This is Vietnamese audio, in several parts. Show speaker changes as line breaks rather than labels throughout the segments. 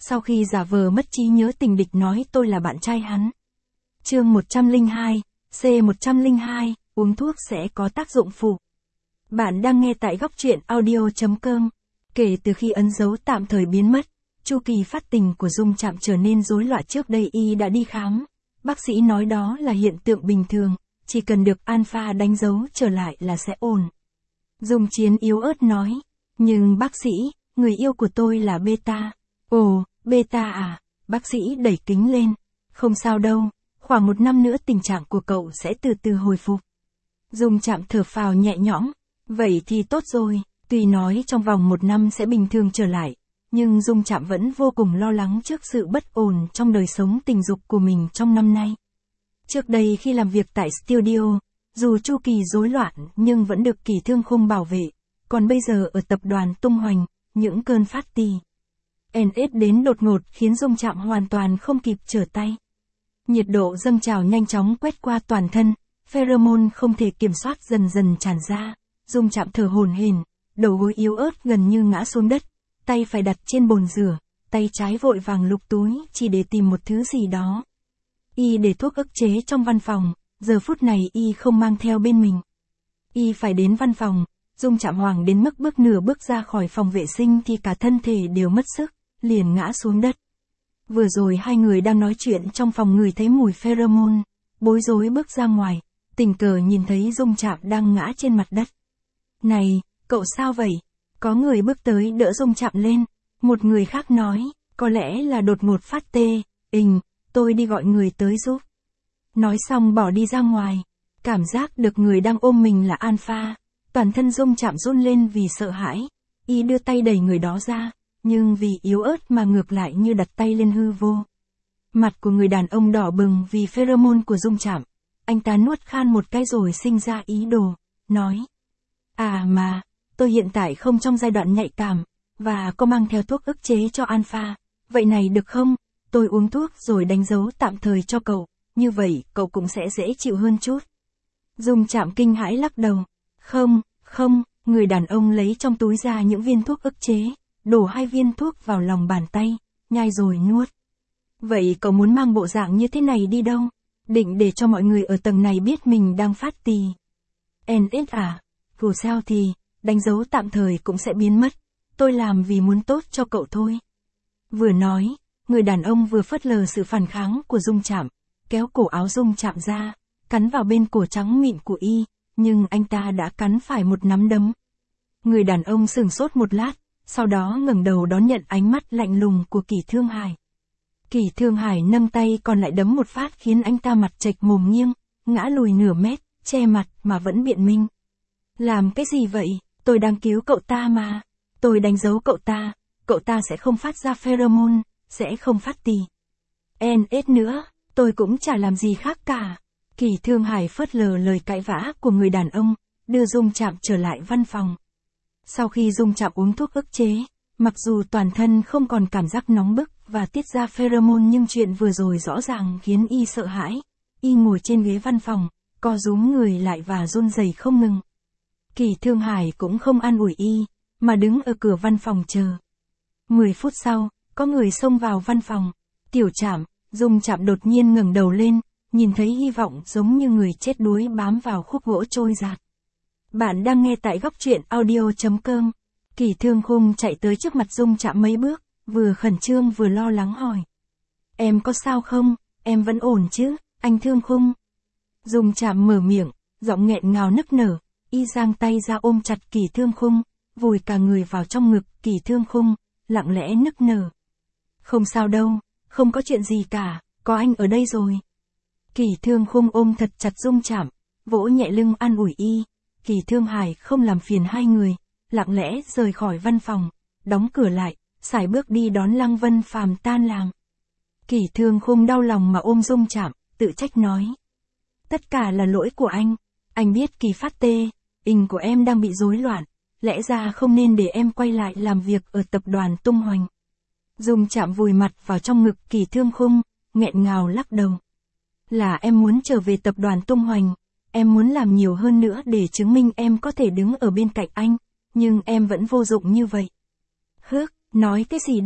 sau khi giả vờ mất trí nhớ tình địch nói tôi là bạn trai hắn. Chương 102, C102, uống thuốc sẽ có tác dụng phụ. Bạn đang nghe tại góc truyện audio.com. Kể từ khi ấn dấu tạm thời biến mất, chu kỳ phát tình của Dung Trạm trở nên rối loạn. Trước đây y đã đi khám. Bác sĩ nói đó là hiện tượng bình thường, chỉ cần được alpha đánh dấu trở lại là sẽ ổn. Dung Chiến yếu ớt nói, nhưng bác sĩ, người yêu của tôi là beta. Ồ, beta à, bác sĩ đẩy kính lên. Không sao đâu, khoảng 1 năm nữa tình trạng của cậu sẽ từ từ hồi phục. Dung Trạm thở phào nhẹ nhõm, vậy thì tốt rồi, tuy nói trong vòng 1 năm sẽ bình thường trở lại, nhưng Dung Trạm vẫn vô cùng lo lắng trước sự bất ổn trong đời sống tình dục của mình trong năm nay. Trước đây khi làm việc tại studio, dù chu kỳ rối loạn nhưng vẫn được Kỳ Thương Khung bảo vệ, còn bây giờ ở tập đoàn tung hoành, những cơn phát tì NS đến đột ngột khiến Dung Trạm hoàn toàn không kịp trở tay. Nhiệt độ dâng trào nhanh chóng quét qua toàn thân, pheromone không thể kiểm soát dần dần tràn ra, Dung Trạm thở hổn hển, đầu gối yếu ớt gần như ngã xuống đất, tay phải đặt trên bồn rửa, tay trái vội vàng lục túi chỉ để tìm một thứ gì đó. Y để thuốc ức chế trong văn phòng, giờ phút này y không mang theo bên mình. Y phải đến văn phòng, Dung Trạm hoảng đến mức nửa bước ra khỏi phòng vệ sinh thì cả thân thể đều mất sức, liền ngã xuống đất. Vừa rồi hai người đang nói chuyện trong phòng ngửi thấy mùi pheromone, bối rối bước ra ngoài, tình cờ nhìn thấy Dung Trạm đang ngã trên mặt đất. Này, cậu sao vậy? Có người bước tới đỡ Dung Trạm lên, một người khác nói, có lẽ là đột ngột phát tê, tôi đi gọi người tới giúp. Nói xong bỏ đi ra ngoài, cảm giác được người đang ôm mình là alpha, toàn thân Dung Trạm run lên vì sợ hãi, y đưa tay đẩy người đó ra, nhưng vì yếu ớt mà ngược lại như đặt tay lên hư vô. Mặt của người đàn ông đỏ bừng vì pheromone của Dung Trạm, anh ta nuốt khan một cái rồi sinh ra ý đồ, nói. À mà, tôi hiện tại không trong giai đoạn nhạy cảm, và có mang theo thuốc ức chế cho alpha, vậy này được không? Tôi uống thuốc rồi đánh dấu tạm thời cho cậu, như vậy cậu cũng sẽ dễ chịu hơn chút. Dung Trạm kinh hãi lắc đầu. Không, người đàn ông lấy trong túi ra những viên thuốc ức chế, đổ 2 viên thuốc vào lòng bàn tay, nhai rồi nuốt. Vậy cậu muốn mang bộ dạng như thế này đi đâu? Định để cho mọi người ở tầng này biết mình đang phát tì NS à? Dù sao thì, đánh dấu tạm thời cũng sẽ biến mất, tôi làm vì muốn tốt cho cậu thôi. Vừa nói, người đàn ông vừa phớt lờ sự phản kháng của Dung Trạm, kéo cổ áo Dung Trạm ra, cắn vào bên cổ trắng mịn của y, nhưng anh ta đã cắn phải một nắm đấm. Người đàn ông sửng sốt một lát, sau đó ngẩng đầu đón nhận ánh mắt lạnh lùng của Kỳ Thương Hải. Kỳ Thương Hải nâng tay còn lại đấm một phát khiến anh ta mặt chệch mồm nghiêng, ngã lùi nửa mét, che mặt mà vẫn biện minh. Làm cái gì vậy? Tôi đang cứu cậu ta mà. Tôi đánh dấu cậu ta sẽ không phát ra pheromone, sẽ không phát tì NS nữa, tôi cũng chả làm gì khác cả. Kỳ Thương Hải phớt lờ lời cãi vã của người đàn ông, đưa Dung Trạm trở lại văn phòng. Sau khi Dung Trạm uống thuốc ức chế, mặc dù toàn thân không còn cảm giác nóng bức và tiết ra pheromone nhưng chuyện vừa rồi rõ ràng khiến y sợ hãi. Y ngồi trên ghế văn phòng, co rúm người lại và run rẩy không ngừng. Kỳ Thương Hải cũng không an ủi y, mà đứng ở cửa văn phòng chờ. 10 phút sau, có người xông vào văn phòng. Tiểu Trạm, Dung Trạm đột nhiên ngẩng đầu lên, nhìn thấy hy vọng giống như người chết đuối bám vào khúc gỗ trôi giạt. Bạn đang nghe tại góc truyện audio.com. Kỳ Thương Khung chạy tới trước mặt Dung Trạm mấy bước, vừa khẩn trương vừa lo lắng hỏi. Em có sao không? Em vẫn ổn chứ, anh Thương Khung? Dung Trạm mở miệng, giọng nghẹn ngào nức nở, y giang tay ra ôm chặt Kỳ Thương Khung, vùi cả người vào trong ngực Kỳ Thương Khung, lặng lẽ nức nở. Không sao đâu, không có chuyện gì cả, có anh ở đây rồi. Kỳ Thương Khung ôm thật chặt Dung Trạm, vỗ nhẹ lưng an ủi y. Kỳ Thương Hải không làm phiền hai người, lặng lẽ rời khỏi văn phòng, đóng cửa lại, sải bước đi đón Lăng Vân Phàm tan làm. Kỳ Thương Khung đau lòng mà ôm Dung Trạm, tự trách nói. Tất cả là lỗi của anh biết Kỳ phát tê, của em đang bị rối loạn, lẽ ra không nên để em quay lại làm việc ở tập đoàn tung hoành. Dung Trạm vùi mặt vào trong ngực Kỳ Thương Khung, nghẹn ngào lắc đầu. Là em muốn trở về tập đoàn tung hoành, em muốn làm nhiều hơn nữa để chứng minh em có thể đứng ở bên cạnh anh, nhưng em vẫn vô dụng như vậy. Hước, nói cái gì đấy?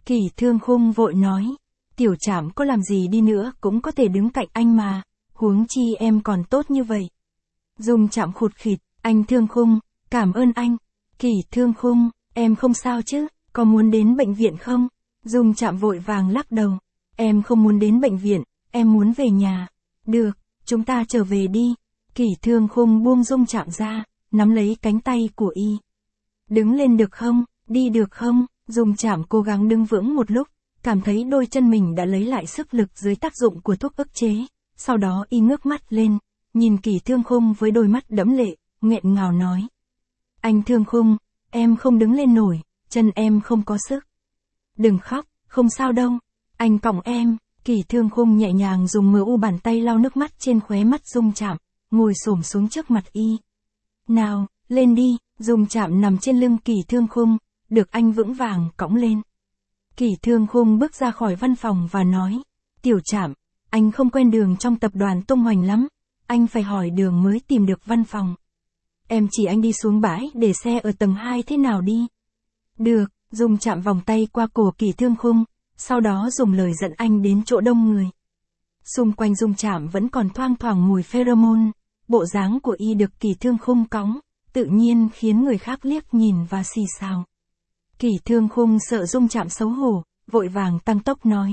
Kỳ Thương Khung vội nói. Tiểu Trảm có làm gì đi nữa cũng có thể đứng cạnh anh mà, huống chi em còn tốt như vậy. Dung Trạm khụt khịt, anh Thương Khung, cảm ơn anh. Kỳ Thương Khung, em không sao chứ, có muốn đến bệnh viện không? Dung Trạm vội vàng lắc đầu. Em không muốn đến bệnh viện, em muốn về nhà. Được, chúng ta trở về đi. Kỳ Thương Khung buông Dung Trạm ra, nắm lấy cánh tay của y. Đứng lên được không, đi được không? Dung Trạm cố gắng đứng vững một lúc, cảm thấy đôi chân mình đã lấy lại sức lực dưới tác dụng của thuốc ức chế. Sau đó y ngước mắt lên, nhìn Kỳ Thương Khung với đôi mắt đẫm lệ, nghẹn ngào nói. Anh Thương Khung, em không đứng lên nổi, chân em không có sức. Đừng khóc, không sao đâu. Anh cõng em. Kỳ Thương Khung nhẹ nhàng dùng mu bàn tay lau nước mắt trên khóe mắt Dung Trạm, ngồi xổm xuống trước mặt y. Nào, lên đi. Dung Trạm nằm trên lưng Kỳ Thương Khung, được anh vững vàng cõng lên. Kỳ Thương Khung bước ra khỏi văn phòng và nói. Tiểu Trạm, anh không quen đường trong tập đoàn tung hoành lắm, anh phải hỏi đường mới tìm được văn phòng. Em chỉ anh đi xuống bãi để xe ở tầng 2 thế nào đi. Được, Dung Trạm vòng tay qua cổ Kỳ Thương Khung, sau đó dùng lời dẫn anh đến chỗ đông người. Xung quanh Dung Trạm vẫn còn thoang thoảng mùi pheromone, bộ dáng của y được Kỳ Thương Khung cõng, tự nhiên khiến người khác liếc nhìn và xì xào. Kỳ Thương Khung sợ Dung Trạm xấu hổ, vội vàng tăng tốc nói.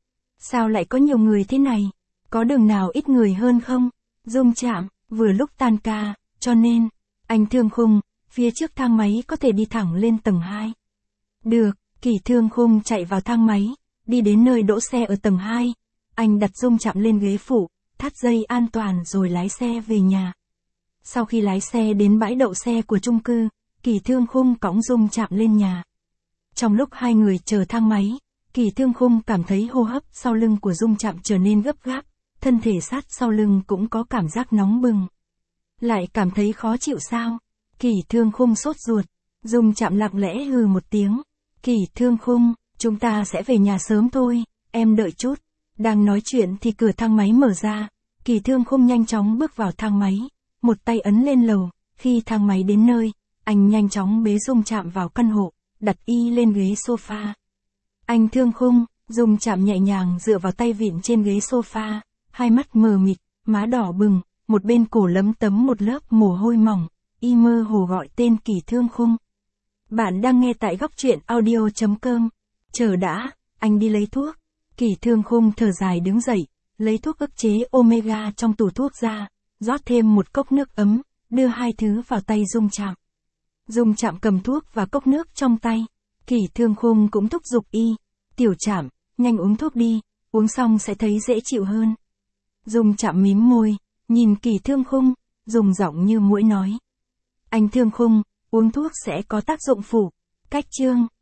Sao lại có nhiều người thế này? Có đường nào ít người hơn không? Dung Trạm, vừa lúc tan ca, cho nên, anh Thương Khung, phía trước thang máy có thể đi thẳng lên tầng 2. Được, Kỳ Thương Khung chạy vào thang máy, đi đến nơi đỗ xe ở tầng 2. Anh đặt Dung Trạm lên ghế phụ, thắt dây an toàn rồi lái xe về nhà. Sau khi lái xe đến bãi đậu xe của chung cư, Kỳ Thương Khung cõng Dung Trạm lên nhà. Trong lúc hai người chờ thang máy, Kỳ Thương Khung cảm thấy hô hấp sau lưng của Dung Trạm trở nên gấp gáp, thân thể sát sau lưng cũng có cảm giác nóng bừng. Lại cảm thấy khó chịu sao? Kỳ Thương Khung sốt ruột. Dung Trạm lặng lẽ hừ một tiếng. Kỳ Thương Khung, chúng ta sẽ về nhà sớm thôi, em đợi chút. Đang nói chuyện thì cửa thang máy mở ra, Kỳ Thương Khung nhanh chóng bước vào thang máy, một tay ấn lên lầu, khi thang máy đến nơi, anh nhanh chóng bế Dung Trạm vào căn hộ, đặt y lên ghế sofa. Anh Thương Khung, Dung Trạm nhẹ nhàng dựa vào tay vịn trên ghế sofa, hai mắt mờ mịt, má đỏ bừng, một bên cổ lấm tấm một lớp mồ hôi mỏng, y mơ hồ gọi tên Kỳ Thương Khung. Bạn đang nghe tại góc truyện audio.com. Chờ đã, anh đi lấy thuốc. Kỳ Thương Khung thở dài đứng dậy, lấy thuốc ức chế omega trong tủ thuốc ra, rót thêm một cốc nước ấm, đưa hai thứ vào tay Dung Trạm. Dung Trạm cầm thuốc và cốc nước trong tay. Kỳ Thương Khung cũng thúc giục y. Tiểu Trạm, nhanh uống thuốc đi, uống xong sẽ thấy dễ chịu hơn. Dung Trạm mím môi, nhìn Kỳ Thương Khung, dùng giọng như muỗi nói. Anh Thương Khung, uống thuốc sẽ có tác dụng phụ. Cách chương.